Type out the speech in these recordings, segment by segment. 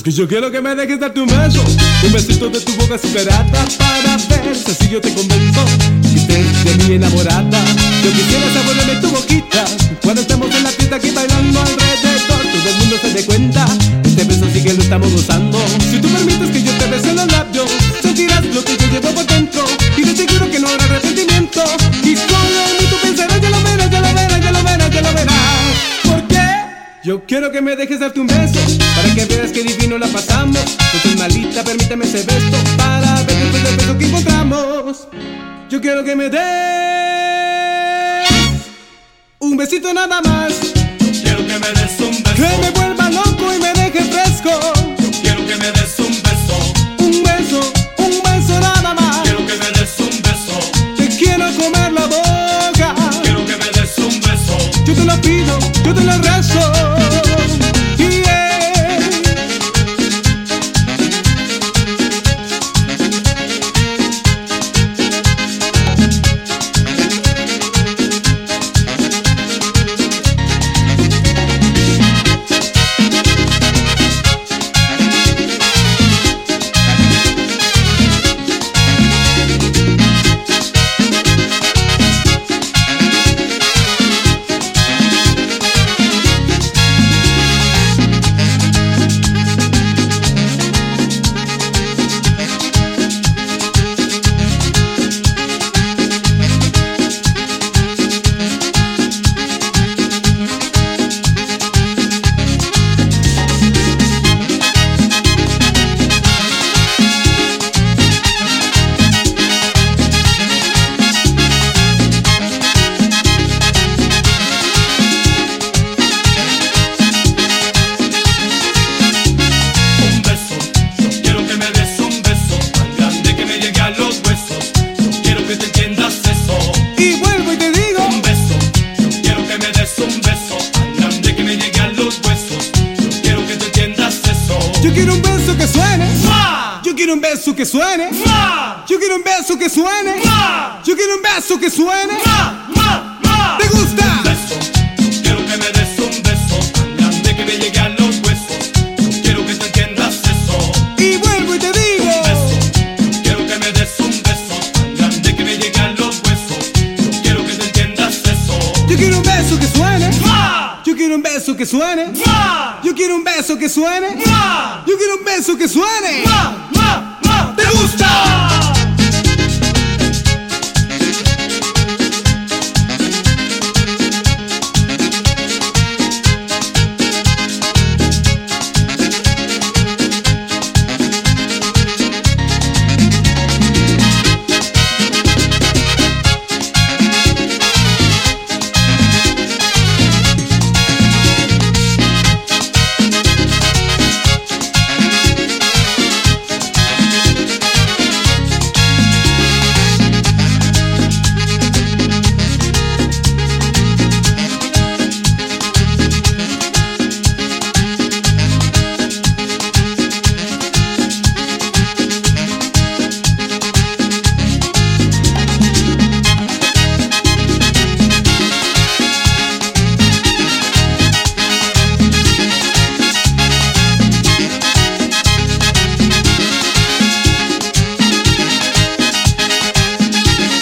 Es que yo quiero que me dejes darte un beso, un besito de tu boca azucarada, para ver si así yo te convenzo que estés de mí enamorada. Yo quisiera saborearme tu boquita cuando estemos en la fiesta aquí bailando alrededor, todo el mundo se dé cuenta. Este beso sí que lo estamos gozando. Si tú permites que yo te bese los labios, sentirás lo que yo llevo por dentro, y de seguro que no habrá arrepentimiento. Y solo en mí tú pensarás, ya lo verás, ya lo verás, ya lo verás, ya lo verás. ¿Por qué? Yo quiero que me dejes darte un beso, para que veas que divino la pasamos. No soy malita, permíteme ese beso, para ver después del beso que encontramos. Yo quiero que me des un besito nada más. Yo quiero que me des un beso, que me vuelva loco y me deje fresco. yo quiero que me des un beso, Un beso nada más. quiero que me des un beso, Te quiero comer la boca. quiero que me des un beso. Yo te lo pido, yo te lo rezo. Yeah. Yo quiero un beso que suene. Yo quiero un beso que suene. Yo quiero un beso que suene. ¿Te gusta? Un beso, yo quiero que me des un beso, tan grande que me llegue a los huesos. Yo quiero que te entiendas eso. Y vuelvo y te digo. Un beso, yo quiero que me des un beso, tan grande que me llegue a los huesos. Yo quiero que te entiendas eso. Yo quiero un beso que suene. Yo quiero un beso que suene. Yo quiero un beso que suene. Yo quiero un beso que suene. ¿Te gusta?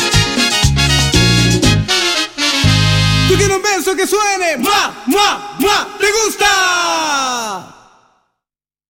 Yo quiero un beso que suene.